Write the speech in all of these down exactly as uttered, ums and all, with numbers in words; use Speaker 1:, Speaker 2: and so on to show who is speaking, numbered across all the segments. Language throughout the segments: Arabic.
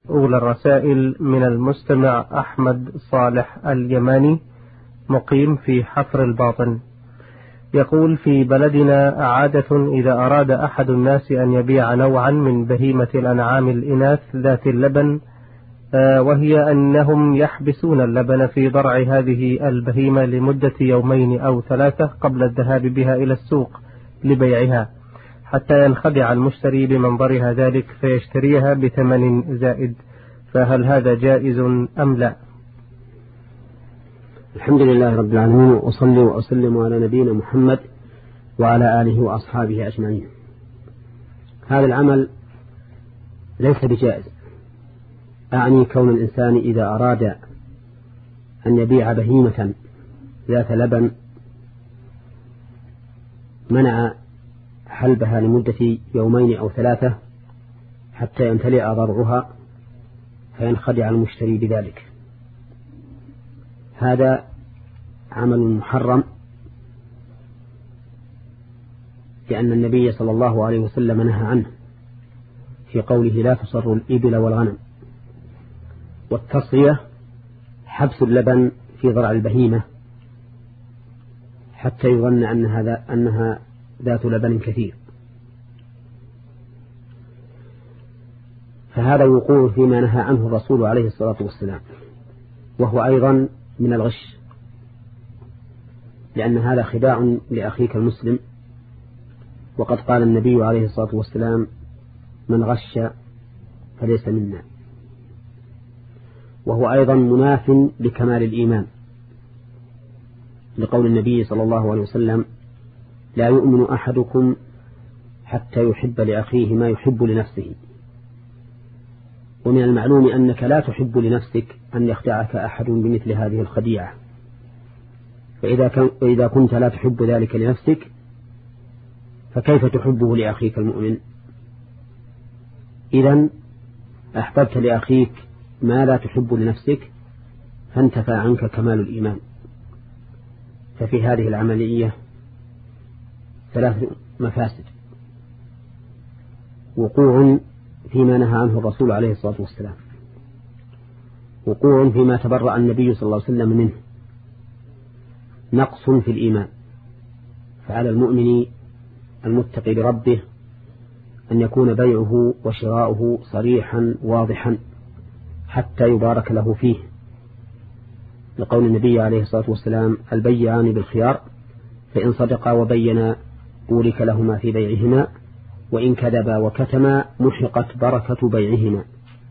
Speaker 1: أولى الرسائل من المستمع أحمد صالح اليماني مقيم في حفر الباطن، يقول: في بلدنا عادة إذا أراد أحد الناس أن يبيع نوعا من بهيمة الأنعام الإناث ذات اللبن، وهي أنهم يحبسون اللبن في ضرع هذه البهيمة لمدة يومين أو ثلاثة قبل الذهاب بها إلى السوق لبيعها، حتى ينخدع المشتري بمنظرها ذلك فيشتريها بثمن زائد، فهل هذا جائز أم لا؟
Speaker 2: الحمد لله رب العالمين، وأصلي وأسلم على نبينا محمد وعلى آله وأصحابه أجمعين. هذا العمل ليس بجائز، أعني كون الإنسان إذا أراد أن يبيع بهيمة ذات لبن منع حلبها لمدة يومين أو ثلاثة حتى يمتلئ ضرعها فينخدع المشتري بذلك. هذا عمل محرم، لأن النبي صلى الله عليه وسلم نهى عنه في قوله: لا تصر الإبل والغنم. والتصرية حبس اللبن في ضرع البهيمة حتى يظن أن هذا أنها ذات لبن كثير، فهذا وقوع فيما نهى عنه الرسول عليه الصلاة والسلام، وهو أيضا من الغش، لأن هذا خداع لأخيك المسلم، وقد قال النبي عليه الصلاة والسلام: من غش فليس منا. وهو أيضا مناف لكمال الإيمان، لقول النبي صلى الله عليه وسلم: لا يؤمن أحدكم حتى يحب لأخيه ما يحب لنفسه. ومن المعلوم أنك لا تحب لنفسك أن يخدعك أحد بمثل هذه الخديعة، فإذا كنت لا تحب ذلك لنفسك فكيف تحبه لأخيك المؤمن؟ إذن أحببت لأخيك ما لا تحب لنفسك فانتفى عنك كمال الإيمان. ففي هذه العملية ثلاث مفاسد: وقوع فيما نهى عنه الرسول عليه الصلاة والسلام، وقوع فيما تبرأ النبي صلى الله عليه وسلم منه، نقص في الإيمان. فعلى المؤمن المتقي لربه أن يكون بيعه وشراؤه صريحا واضحا حتى يبارك له فيه، لقول النبي عليه الصلاة والسلام: البيعان بالخيار، فإن صدقا وبينا بورك لهما في بيعهما، وإن كذبا وكتما محقت بركة بيعهما.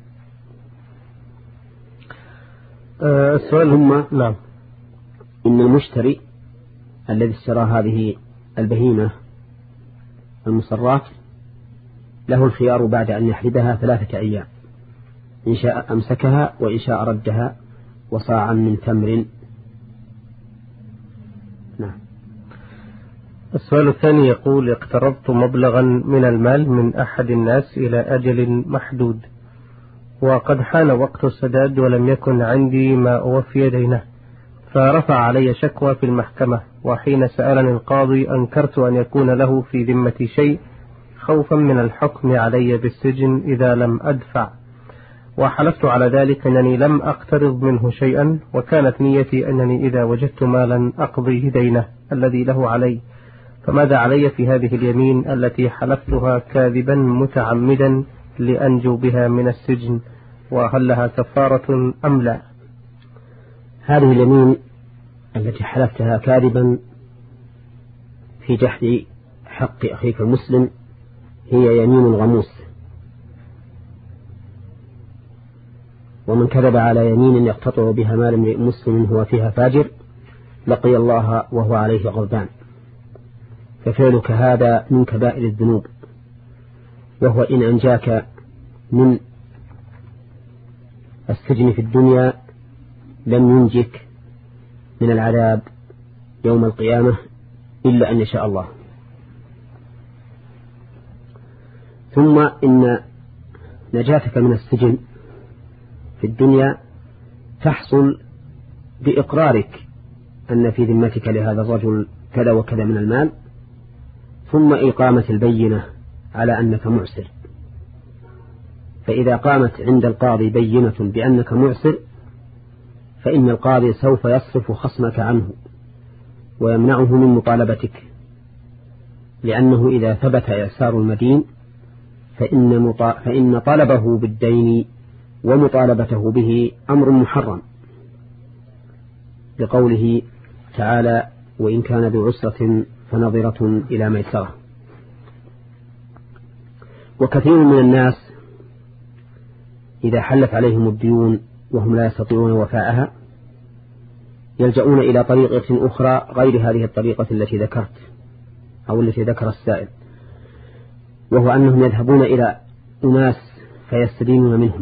Speaker 1: أه السؤال
Speaker 2: ثم
Speaker 1: نعم
Speaker 2: إن المشتري الذي اشترى هذه البهيمة المصرات له الخيار بعد أن يحلبها ثلاثة أيام، إن شاء أمسكها وإن شاء ردها وصاعا من تمر. نعم.
Speaker 1: السؤال الثاني يقول: اقترضت مبلغا من المال من أحد الناس إلى أجل محدود، وقد حان وقت السداد ولم يكن عندي ما أوفي دينه، فرفع علي شكوى في المحكمة، وحين سألني القاضي أنكرت أن يكون له في ذمتي شيء خوفا من الحكم علي بالسجن إذا لم أدفع، وحلفت على ذلك أنني لم أقترض منه شيئا، وكانت نيتي أنني إذا وجدت مالا أقضيه دينه الذي له علي، فماذا علي في هذه اليمين التي حلفتها كاذبا متعمدا لأنجو بها من السجن، وهل لها كفارة أم لا؟
Speaker 2: هذه اليمين التي حلفتها كاذبا في جحد حق أخيك المسلم هي يمين غموس، ومن كذب على يمين يقتطع بها مال امرئ مسلم هو فيها فاجر لقي الله وهو عليه غضبان. ففعلك هذا من كبائر الذنوب، وهو إن أنجاك من السجن في الدنيا لم ينجك من العذاب يوم القيامة إلا أن يشاء الله. ثم إن نجاتك من السجن في الدنيا تحصل بإقرارك أن في ذمتك لهذا الرجل كذا وكذا من المال، ثم إقامة البينة على أنك معسر، فإذا قامت عند القاضي بينة بأنك معسر فإن القاضي سوف يصرف خصمك عنه ويمنعه من مطالبتك، لأنه إذا ثبت إعسار المدين فإن, فإن طلبه بالدين ومطالبته به أمر محرم، لقوله تعالى: وإن كان ذو عسرة فنظرة إلى ميسرة. وكثير من الناس إذا حلت عليهم الديون وهم لا يستطيعون وفاءها يلجؤون إلى طريقة أخرى غير هذه الطريقة التي ذكرت أو التي ذكر السائل، وهو أنهم يذهبون إلى أناس فيستدينون منهم،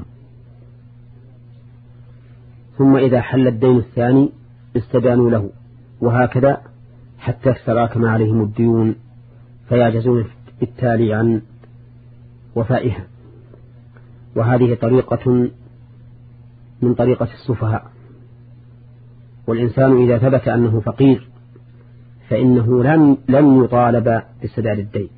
Speaker 2: ثم إذا حل الدين الثاني استدانوا له، وهكذا حتى تراكم عليهم الديون فيعجزون بالتالي عن وفائها. وهذه طريقة من طريقة السفهاء. والإنسان إذا ثبت أنه فقير فإنه لن, لن يطالب بسداد الدين،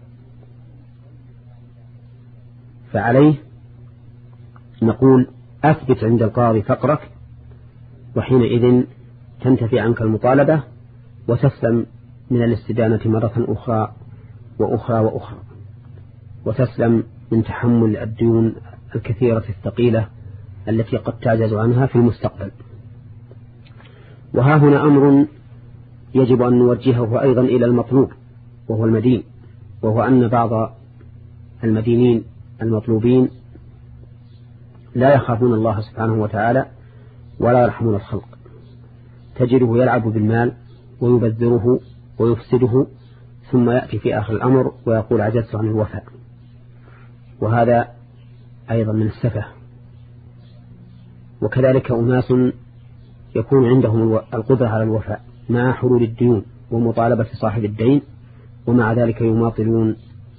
Speaker 2: فعليه نقول أثبت عند القاضي فقرك، وحينئذ تنتفي عنك المطالبة وتسلم من الاستدانة مرة أخرى وأخرى وأخرى، وتسلم من تحمل الديون الكثيرة الثقيلة التي قد تعجز عنها في المستقبل. وها هنا أمر يجب أن نوجهه أيضا إلى المطلوب وهو المدين، وهو أن بعض المدينين المطلوبين لا يخافون الله سبحانه وتعالى ولا يرحمون الخلق، تجده يلعب بالمال ويبذره ويفسده، ثم يأتي في آخر الأمر ويقول عجزت عن الوفاء، وهذا أيضا من السفه. وكذلك أناس يكون عندهم القدرة على الوفاء مع حلول الديون ومطالبة صاحب الدين، ومع ذلك يماطلون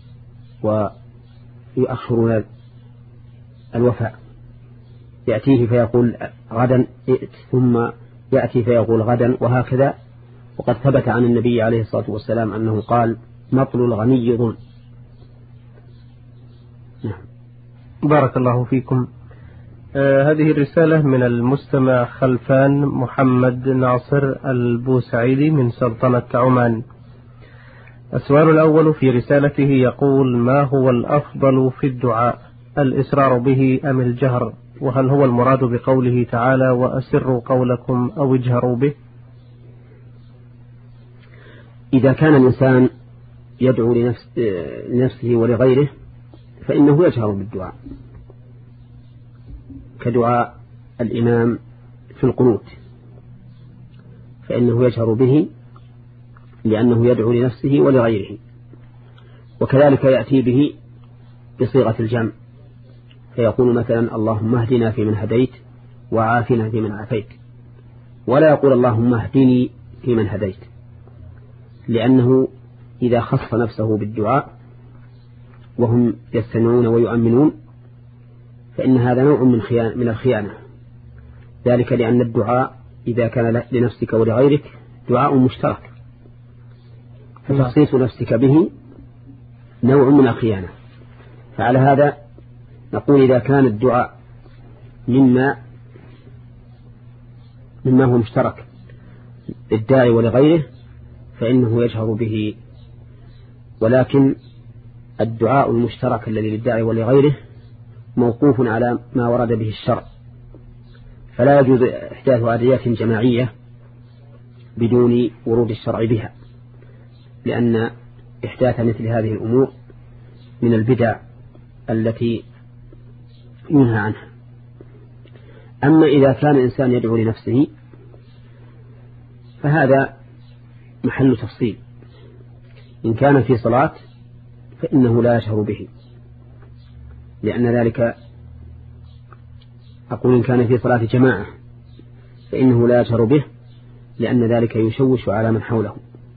Speaker 2: ويؤخرون الوفاء، يأتيه فيقول غدا ائت، ثم يأتي فيقول غدا، وهكذا. وقد ثبت عن النبي عليه الصلاة والسلام أنه قال: مطل الغني ظلم.
Speaker 1: نعم. بارك الله فيكم. آه هذه الرسالة من المستمع خلفان محمد ناصر البوسعيدي من سلطنة عمان. السؤال الأول في رسالته يقول: ما هو الأفضل في الدعاء، الإسرار به أم الجهر؟ وهل هو المراد بقوله تعالى: وأسروا قولكم أو اجهروا به؟
Speaker 2: إذا كان الإنسان يدعو لنفس لنفسه ولغيره فإنه يجهر بالدعاء، كدعاء الإمام في القنوت، فإنه يجهر به لأنه يدعو لنفسه ولغيره. وكذلك يأتي به بصيغة الجمع، فيقول مثلا: اللهم اهدنا فيمن هديت وعافنا فيمن عافيت، ولا يقول اللهم اهدني فيمن هديت، لأنه إذا خص نفسه بالدعاء وهم يستمعون ويؤمنون فإن هذا نوع من خيانة من الخيانة، ذلك لأن الدعاء إذا كان لنفسك ولغيرك دعاء مشترك، فتخصيص نفسك به نوع من الخيانة. فعلى هذا نقول: إذا كان الدعاء مما مما هو مشترك للداعي ولغيره فإنه يجهر به، ولكن الدعاء المشترك الذي للداعي ولغيره موقوف على ما ورد به الشرع، فلا يجوز إحداث عاديات جماعية بدون ورود الشرع بها، لأن إحداث مثل هذه الأمور من البدع التي ينهى عنها. أما إذا كان الإنسان يدعو لنفسه فهذا محل تفصيل. إن كان في صلاة فإنه لا يشهر به، لأن ذلك أقول إن كان في صلاة جماعة فإنه لا يشهر به، لأن ذلك يشوش على من حوله.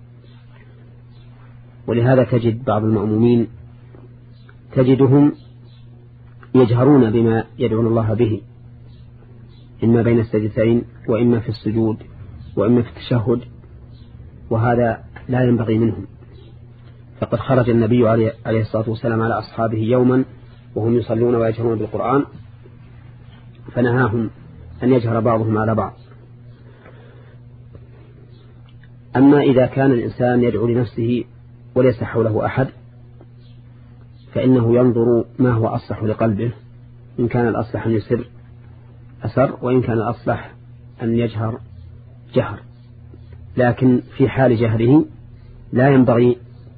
Speaker 2: ولهذا تجد بعض المأمومين تجدهم يجهرون بما يدعون الله به، إما بين السجدتين وإما في السجود وإما في التشهد، وهذا لا ينبغي منهم. فقد خرج النبي عليه الصلاة والسلام على أصحابه يوما وهم يصلون ويجهرون بالقرآن، فنهاهم أن يجهر بعضهم على بعض. أما إذا كان الإنسان يدعو لنفسه وليس حوله أحد، فإنه ينظر ما هو أصلح لقلبه، إن كان الأصلح أن يسر أسر، وإن كان الأصلح أن يجهر جهر. لكن في حال جهره لا ينبغي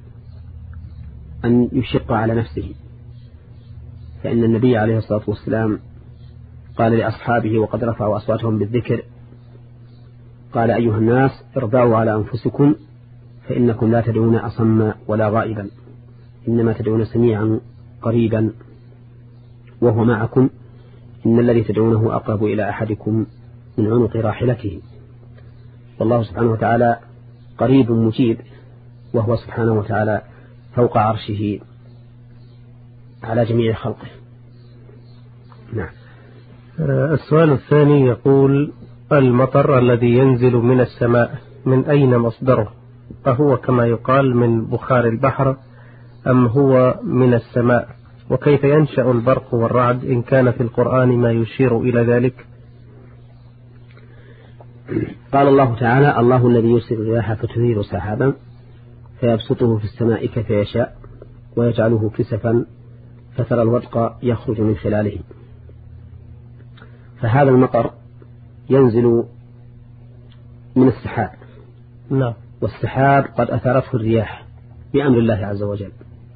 Speaker 2: أن يشق على نفسه، فإن النبي عليه الصلاة والسلام قال لأصحابه وقد رفعوا أصواتهم بالذكر، قال: أيها الناس اربعوا على أنفسكم، فإنكم لا تدعون أصم ولا غائبا، إنما تدعون سميعا قريبا وهو معكم، إن الذي تدعونه أقرب إلى أحدكم من عنق راحلته. والله سبحانه وتعالى قريب مجيب، وهو سبحانه وتعالى فوق عرشه على جميع خلقه. نعم.
Speaker 1: السؤال الثاني يقول: المطر الذي ينزل من السماء من أين مصدره؟ أهو كما يقال من بخار البحر أم هو من السماء؟ وكيف ينشأ البرق والرعد إن كان في القرآن ما يشير إلى ذلك؟
Speaker 2: قال الله تعالى: الله الذي يرسل الرياح فتثير سحابا فيبسطه في السماء كيف يشاء ويجعله كسفا فترى الودق يخرج من خلاله. فهذا المطر ينزل من السحاب.
Speaker 1: نعم.
Speaker 2: والسحاب قد أثارته الرياح بأمر الله عز وجل،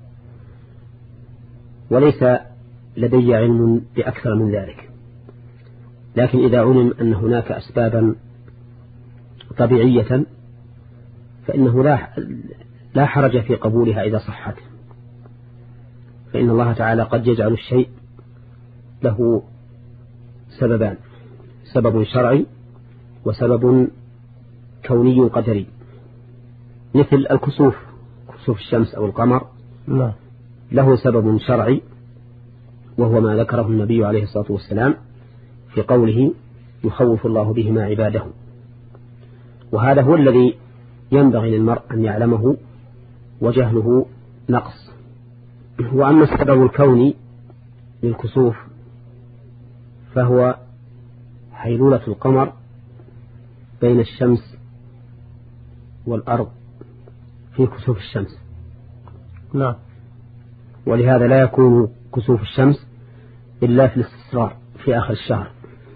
Speaker 2: وليس لدي علم بأكثر من ذلك، لكن إذا علم أن هناك أسبابا طبيعية فإنه لا لا حرج في قبولها إذا صحت، فإن الله تعالى قد يجعل الشيء له سببان: سبب شرعي وسبب كوني قدري، مثل الكسوف، كسوف الشمس أو القمر
Speaker 1: لا.
Speaker 2: له سبب شرعي وهو ما ذكره النبي عليه الصلاة والسلام في قوله: يخوف الله بهما عباده. وهذا هو الذي ينبغي للمرء أن يعلمه، وجهله نقص. وأما السبب الكوني للكسوف فهو حيلولة القمر بين الشمس والأرض في كسوف الشمس.
Speaker 1: لا.
Speaker 2: ولهذا لا يكون كسوف الشمس إلا في الاستسرار في آخر الشهر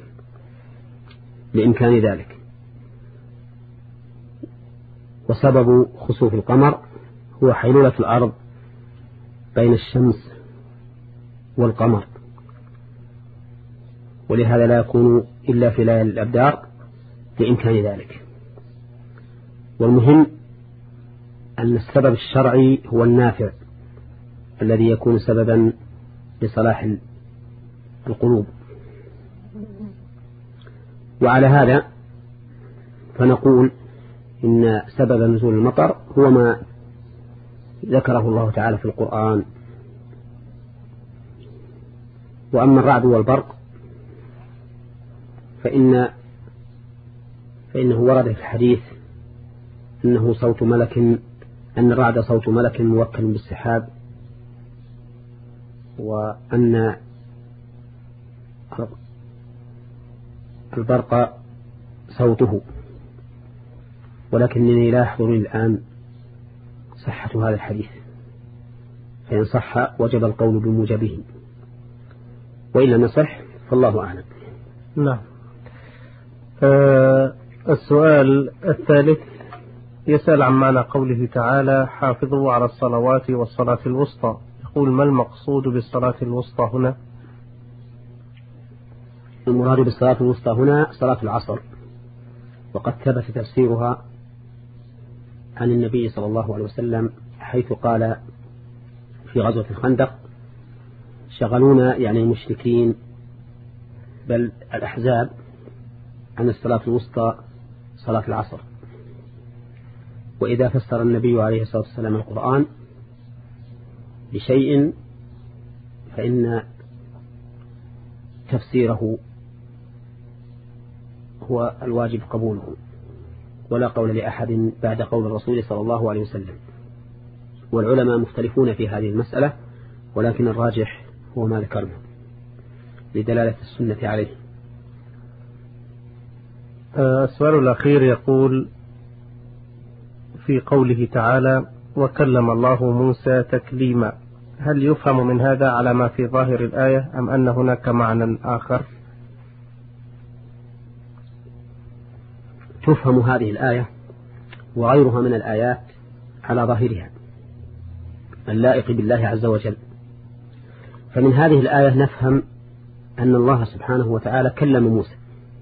Speaker 2: لإمكان ذلك. وسبب خسوف القمر هو حيلولة الأرض بين الشمس والقمر، ولهذا لا يكون إلا في ليالي الأبدار لإمكان ذلك. والمهم أن السبب الشرعي هو النافع الذي يكون سببا لصلاح القلوب. وعلى هذا فنقول إن سبب نزول المطر هو ما ذكره الله تعالى في القرآن. وأما الرعد والبرق فإن فإنه ورد في الحديث أنه صوت ملك، أن الرعد صوت ملك موكل بالسحاب، وأن البرق صوته، ولكنني لا يحضرني الآن صحة هذا الحديث، فإن صح وجب القول بموجبه، وإن لم يصح فالله أعلم.
Speaker 1: نعم. آه السؤال الثالث يسأل عن معنى قوله تعالى: حافظوا على الصلوات والصلاة الوسطى. يقول: ما المقصود بالصلاة الوسطى هنا؟
Speaker 2: المراد بالصلاة الوسطى هنا صلاة العصر، وقد ثبت تفسيرها عن النبي صلى الله عليه وسلم حيث قال في غزوة الخندق: شغلونا، يعني المشركين بل الأحزاب، عن الصلاة الوسطى صلاة العصر. وإذا فسر النبي عليه الصلاة والسلام القرآن بشيء فإن تفسيره هو الواجب قبوله، ولا قول لأحد بعد قول الرسول صلى الله عليه وسلم. والعلماء مختلفون في هذه المسألة، ولكن الراجح هو ما ذكرنا لدلالة السنة عليه.
Speaker 1: السؤال الأخير يقول في قوله تعالى وكلم الله موسى تكليما، هل يفهم من هذا على ما في ظاهر الآية أم أن هناك معنى آخر؟
Speaker 2: تفهم هذه الآية وغيرها من الآيات على ظاهرها اللائق بالله عز وجل. فمن هذه الآية نفهم أن الله سبحانه وتعالى كلم موسى،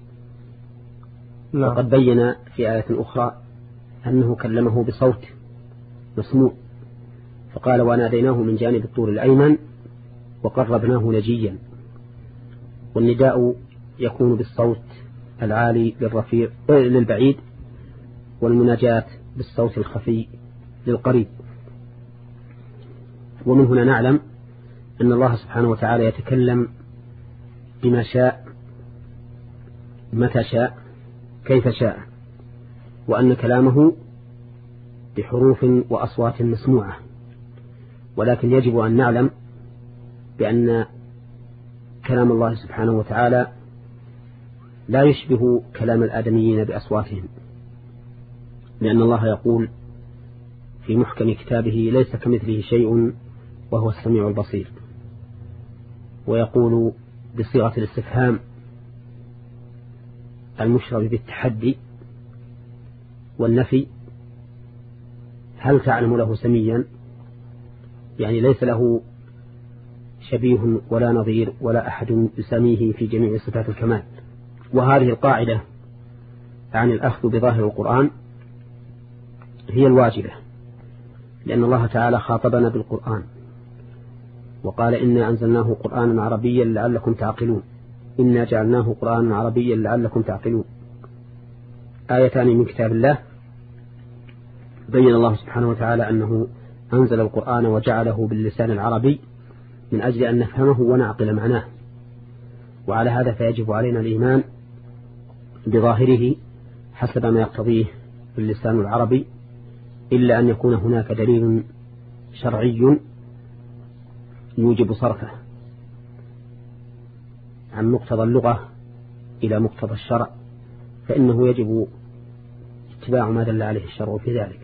Speaker 1: لا.
Speaker 2: وقد بين في آية أخرى أنه كلمه بصوت مسموع، فقال وناديناه من جانب الطور الأيمن وقربناه نجيا. والنداء يكون بالصوت العالي للرفيع للبعيد، والمناجاة بالصوت الخفي للقريب. ومن هنا نعلم أن الله سبحانه وتعالى يتكلم بما شاء متى شاء كيف شاء، وأن كلامه بحروف وأصوات مسموعة. ولكن يجب أن نعلم بأن كلام الله سبحانه وتعالى لا يشبه كلام الآدميين بأصواتهم، لأن الله يقول في محكم كتابه ليس كمثله شيء وهو السميع البصير، ويقول بصيغة الاستفهام المشرب بالتحدي والنفي هل تعلم له سميا، يعني ليس له شبيه ولا نظير ولا أحد يسميه في جميع صفات الكمال. وهذه القاعدة عن الأخذ بظاهر القرآن هي الواجبة، لأن الله تعالى خاطبنا بالقرآن وقال إنا أنزلناه قرآنا عربيا لعلكم تعقلون، إنا جعلناه قرآنا عربيا لعلكم تعقلون، آيتان من كتاب الله بين الله سبحانه وتعالى أنه أنزل القرآن وجعله باللسان العربي من أجل أن نفهمه ونعقل معناه. وعلى هذا فيجب علينا الإيمان بظاهره حسب ما يقتضيه باللسان العربي، إلا أن يكون هناك دليل شرعي يوجب صرفه عن مقتضى اللغة إلى مقتضى الشرع، فإنه يجب اتباع ما دل عليه الشرع في ذلك.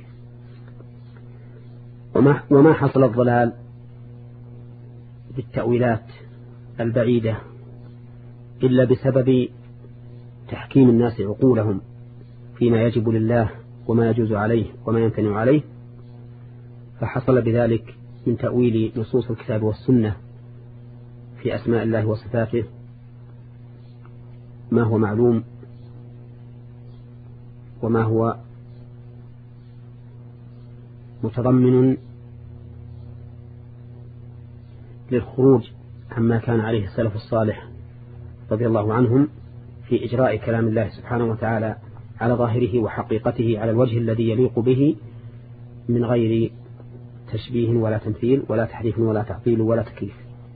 Speaker 2: وما, وما حصل الضلال بالتأويلات البعيدة إلا بسبب تحكيم الناس عقولهم فيما يجب لله وما يجوز عليه وما يمتنع عليه، فحصل بذلك من تأويل نصوص الكتاب والسنة في أسماء الله وصفاته ما هو معلوم وما هو متضمن للخروج عما كان عليه السلف الصالح رضي الله عنهم في إجراء كلام الله سبحانه وتعالى على ظاهره وحقيقته على الوجه الذي يليق به من غير تشبيه ولا تمثيل ولا تحريف ولا تعطيل ولا تكييف.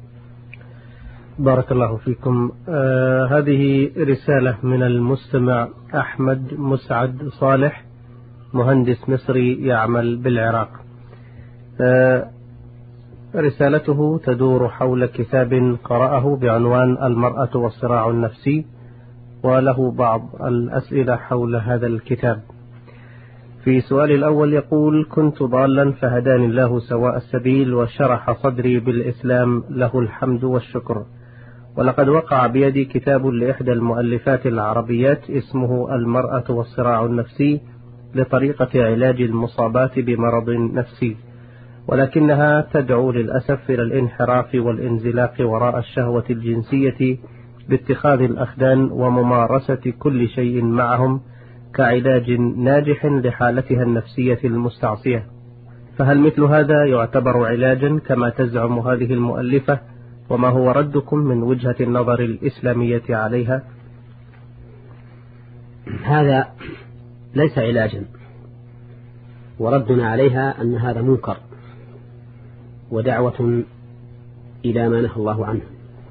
Speaker 1: بارك الله فيكم. آه هذه رسالة من المستمع أحمد مسعد صالح، مهندس مصري يعمل بالعراق. آه رسالته تدور حول كتاب قرأه بعنوان المرأة والصراع النفسي، وله بعض الأسئلة حول هذا الكتاب. في سؤال الأول يقول: كنت ضالا فهداني الله سواء السبيل وشرح صدري بالإسلام، له الحمد والشكر. ولقد وقع بيدي كتاب لإحدى المؤلفات العربيات اسمه المرأة والصراع النفسي لطريقة علاج المصابات بمرض نفسي، ولكنها تدعو للأسف إلى الانحراف والانزلاق وراء الشهوة الجنسية باتخاذ الأخدان وممارسة كل شيء معهم كعلاج ناجح لحالتها النفسية المستعصية. فهل مثل هذا يعتبر علاجا كما تزعم هذه المؤلفة؟ وما هو ردكم من وجهة النظر الإسلامية عليها؟
Speaker 2: هذا ليس علاجا، وردنا عليها أن هذا منكر ودعوة إلى ما نهى الله عنه.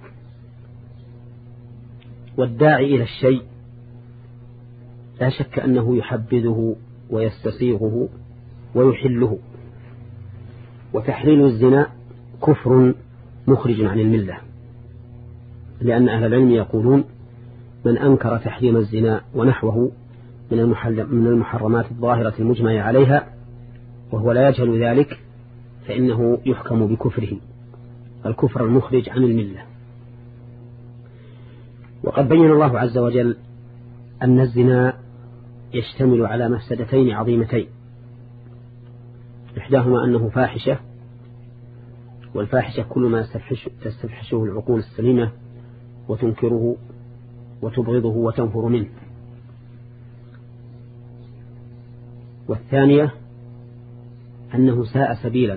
Speaker 2: والداعي إلى الشيء لا شك أنه يحبذه ويستسيغه ويحله. وتحليل الزنا كفر مخرج عن الملة، لأن أهل العلم يقولون من أنكر تحريم الزنا ونحوه من المحرمات الظاهرة المجمع عليها وهو لا يجهل ذلك فإنه يحكم بكفره، الكفر المخرج عن الملة. وقد بين الله عز وجل أن الزنا يشتمل على مفسدتين عظيمتين، إحداهما أنه فاحشة، والفاحشة كل ما تستفحشه العقول السليمة وتنكره وتبغضه وتنفر منه. والثانية أنه ساء سبيلا،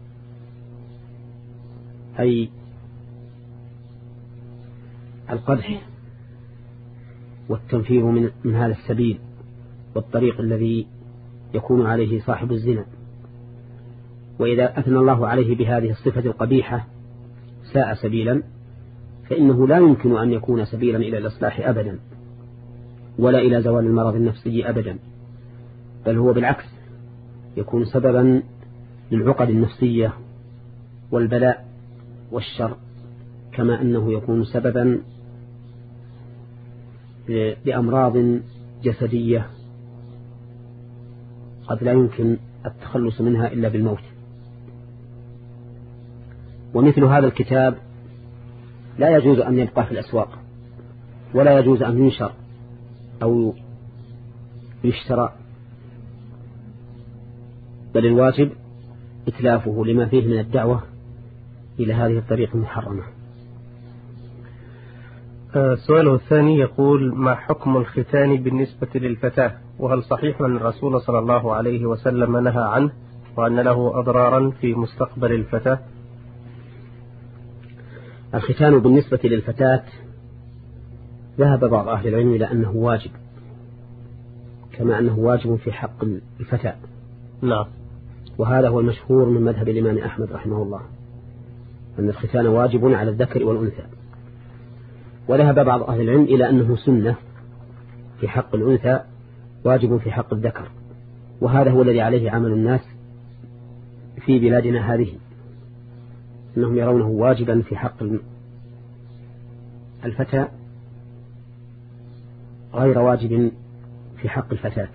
Speaker 2: أي القدح والتنفير من, من هذا السبيل والطريق الذي يكون عليه صاحب الزنا. وإذا أثنى الله عليه بهذه الصفة القبيحة ساء سبيلا، فإنه لا يمكن أن يكون سبيلا إلى الإصلاح أبدا، ولا إلى زوال المرض النفسي أبدا، بل هو بالعكس يكون سببا للعقد النفسية والبلاء والشر، كما أنه يكون سببا لأمراض جسدية قد لا يمكن التخلص منها إلا بالموت. ومثل هذا الكتاب لا يجوز أن يبقى في الأسواق، ولا يجوز أن ينشر أو يشترى، بل الواجب إتلافه لما فيه من الدعوة إلى هذه الطريقة المحرمة.
Speaker 1: السؤال الثاني يقول: ما حكم الختان بالنسبة للفتاة؟ وهل صحيح أن الرسول صلى الله عليه وسلم نهى عنه وأن له أضرارا في مستقبل الفتاة؟
Speaker 2: الختان بالنسبة للفتاة ذهب بعض أهل العلم إلى أنه واجب، كما أنه واجب في حق الفتاة.
Speaker 1: نعم.
Speaker 2: وهذا هو المشهور من مذهب الإمام أحمد رحمه الله، أن الختان واجب على الذكر والأنثى. وذهب بعض أهل العلم إلى أنه سنة في حق الأنثى واجب في حق الذكر، وهذا هو الذي عليه عمل الناس في بلادنا هذه، أنهم يرونه واجبا في حق الفتى غير واجب في حق الفتاة.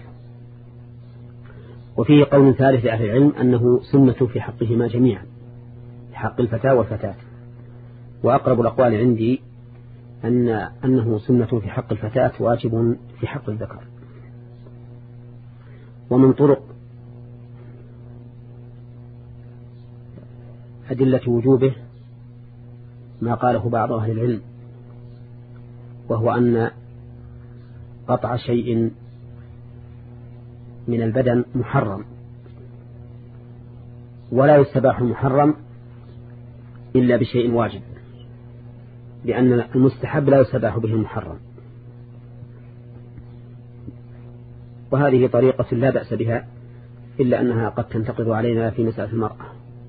Speaker 2: وفيه قول ثالث لأهل العلم أنه سنة في حقهما جميعا، في حق الفتاة والفتاة. وأقرب الأقوال عندي أن أنه سنة في حق الفتاة واجب في حق الذكر. ومن طرق أدلة وجوبه ما قاله بعض أهل العلم، وهو أن قطع شيء من البدن محرم، ولا يستباح المحرم إلا بشيء واجب، لأن المستحب لا يستباح به المحرم. وهذه طريقة لا بأس بها، إلا أنها قد تنتقض علينا في مسألة المرأة.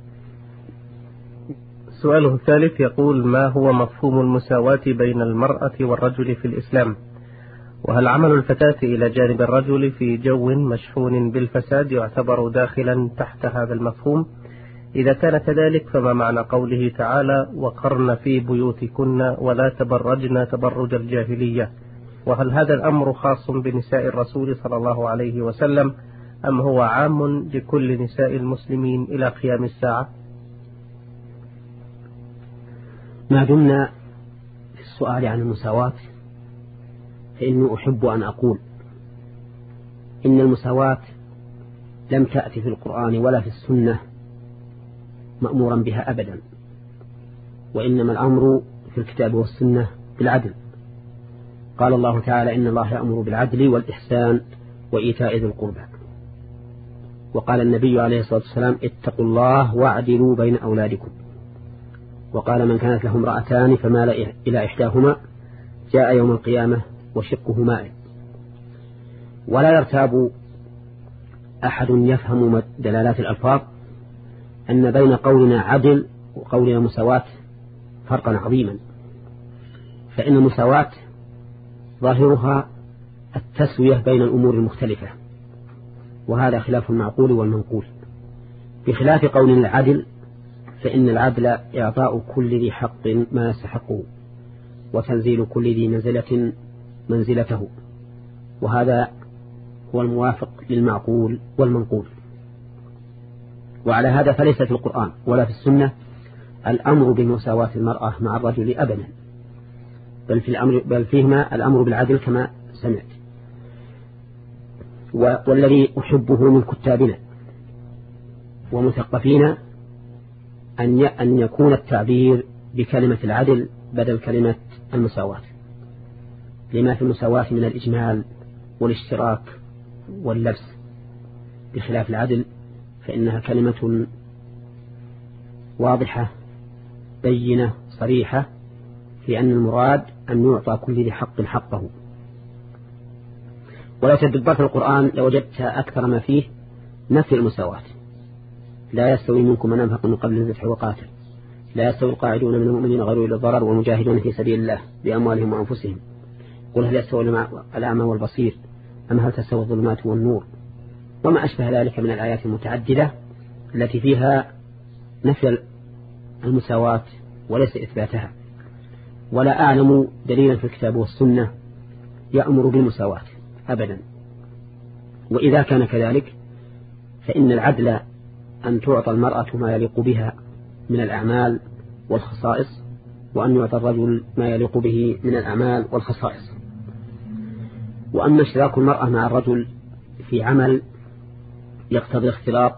Speaker 1: سؤاله الثالث يقول: ما هو مفهوم المساواة بين المرأة والرجل في الإسلام؟ وهل عمل الفتاة إلى جانب الرجل في جو مشحون بالفساد يعتبر داخلا تحت هذا المفهوم؟ إذا كان كذلك فما معنى قوله تعالى: وقرن في بيوتكن ولا تبرجن تبرج الجاهلية؟ وهل هذا الأمر خاص بنساء الرسول صلى الله عليه وسلم أم هو عام لكل نساء المسلمين إلى قيام الساعة؟
Speaker 2: ما دمنا في السؤال عن المساواة، فإني أحب أن أقول إن المساواة لم تأتي في القرآن ولا في السنة مأمورا بها أبدا، وإنما الأمر في الكتاب والسنة بالعدل. قال الله تعالى: إن الله يأمر بالعدل والإحسان وإيتاء ذي القربى. وقال النبي عليه الصلاة والسلام: اتقوا الله واعدلوا بين أولادكم. وقال: من كانت له امرأتان فمال إلى إحداهما جاء يوم القيامة وشقه مائل. ولا يرتاب أحد يفهم دلالات الألفاظ أن بين قولنا عدل وقولنا مساواة فرقا عظيما، فإن المساواة ظاهرها التسوية بين الأمور المختلفة، وهذا خلاف المعقول والمنقول، بخلاف قولنا العدل فإن العدل إعطاء كل ذي حق ما يستحقه وتنزيل كل ذي منزلة منزلته، وهذا هو الموافق للمعقول والمنقول. وعلى هذا فليس في القرآن ولا في السنة الأمر بمساواة المرأة مع الرجل أبدا، بل, في الأمر بل فيهما الأمر بالعدل كما سمعت. والذي أحبه من كتابنا ومثقفين أن يكون التعبير بكلمة العدل بدل كلمة المساواة، لما في المساواة من الإجمال والاشتراك واللبس، بخلاف العدل فإنها كلمة واضحة بينة صريحة في أن المراد أن يعطى كل ذي حق حقه. ولا تدبرت القرآن لوجدت أكثر ما فيه نفي المساواة. لا يستوي منكم من أنفق من قبل الفتح وقاتل، لا يستوي القاعدون من المؤمنين غير أولي الضرر والمجاهدون في سبيل الله بأموالهم وأنفسهم. قل هل يستوي الأعمى والبصير أم هل تستوي الظلمات والنور، وما أشبه ذلك من الآيات المتعددة التي فيها نفي المساواة وليس إثباتها. ولا أعلم دليلا في الكتاب والسنة يأمر بالمساواة أبدا. وإذا كان كذلك فإن العدل أن تعطى المرأة ما يليق بها من الأعمال والخصائص، وأن يعطى الرجل ما يليق به من الأعمال والخصائص. وأما اشتراك المرأة مع الرجل في عمل يقتضي الاختلاط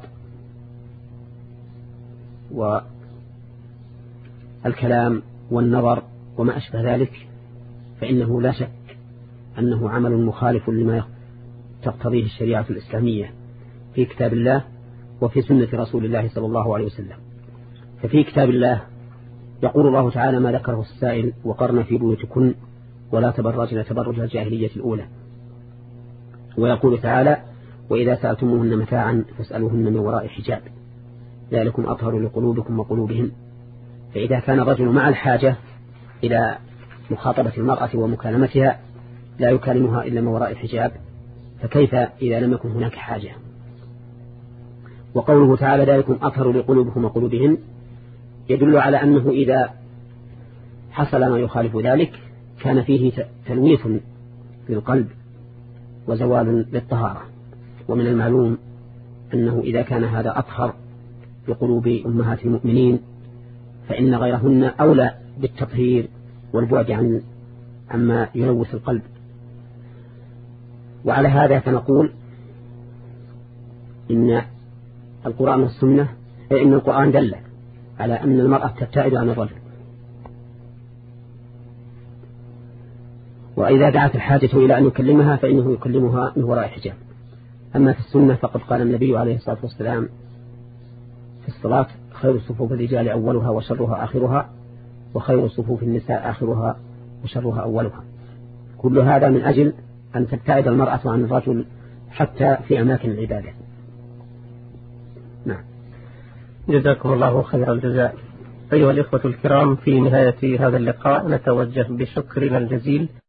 Speaker 2: والكلام والنظر وما أشبه ذلك، فإنه لا شك أنه عمل مخالف لما تقتضيه الشريعة الإسلامية في كتاب الله وفي سنة رسول الله صلى الله عليه وسلم. ففي كتاب الله يقول الله تعالى ما ذكره السائل: وقرن في بيوتكن ولا تبرجن تبرج الجاهلية الأولى. ويقول تعالى: وإذا سألتموهن متاعا فاسألوهن من وراء حجاب ذلكم أطهر لقلوبكم وقلوبهم. فإذا كان الرجل مع الحاجة إلى مخاطبة المرأة ومكالمتها لا يكلمها إلا من وراء حجاب، فكيف إذا لم يكن هناك حاجة؟ وقوله تعالى ذلكم أطهر لقلوبكم وقلوبهم يدل على أنه إذا حصل ما يخالف ذلك كان فيه تلويث للقلب وزوال للطهارة. ومن المعلوم أنه إذا كان هذا أطهر لقلوب أمهات المؤمنين فإن غيرهن أولى بالتطهير والبعد عن عما يلوث القلب. وعلى هذا فنقول إن القرآن والسنة إن القرآن دل على أن المرأة تبتعد عن الرجل، وإذا دعت الحاجة إلى أن يكلمها فإنه يكلمها من وراء حجاب. أما في السنة فقد قال النبي عليه الصلاة والسلام في الصلاة: خير صفوف الرجال أولها وشرها آخرها، وخير صفوف النساء آخرها وشرها أولها. كل هذا من أجل أن تبتعد المرأة عن الرجل حتى في أماكن العبادة. نعم.
Speaker 1: جزاكم الله خير الجزاء. أيها الإخوة الكرام، في نهاية هذا اللقاء نتوجه بشكرنا الجزيل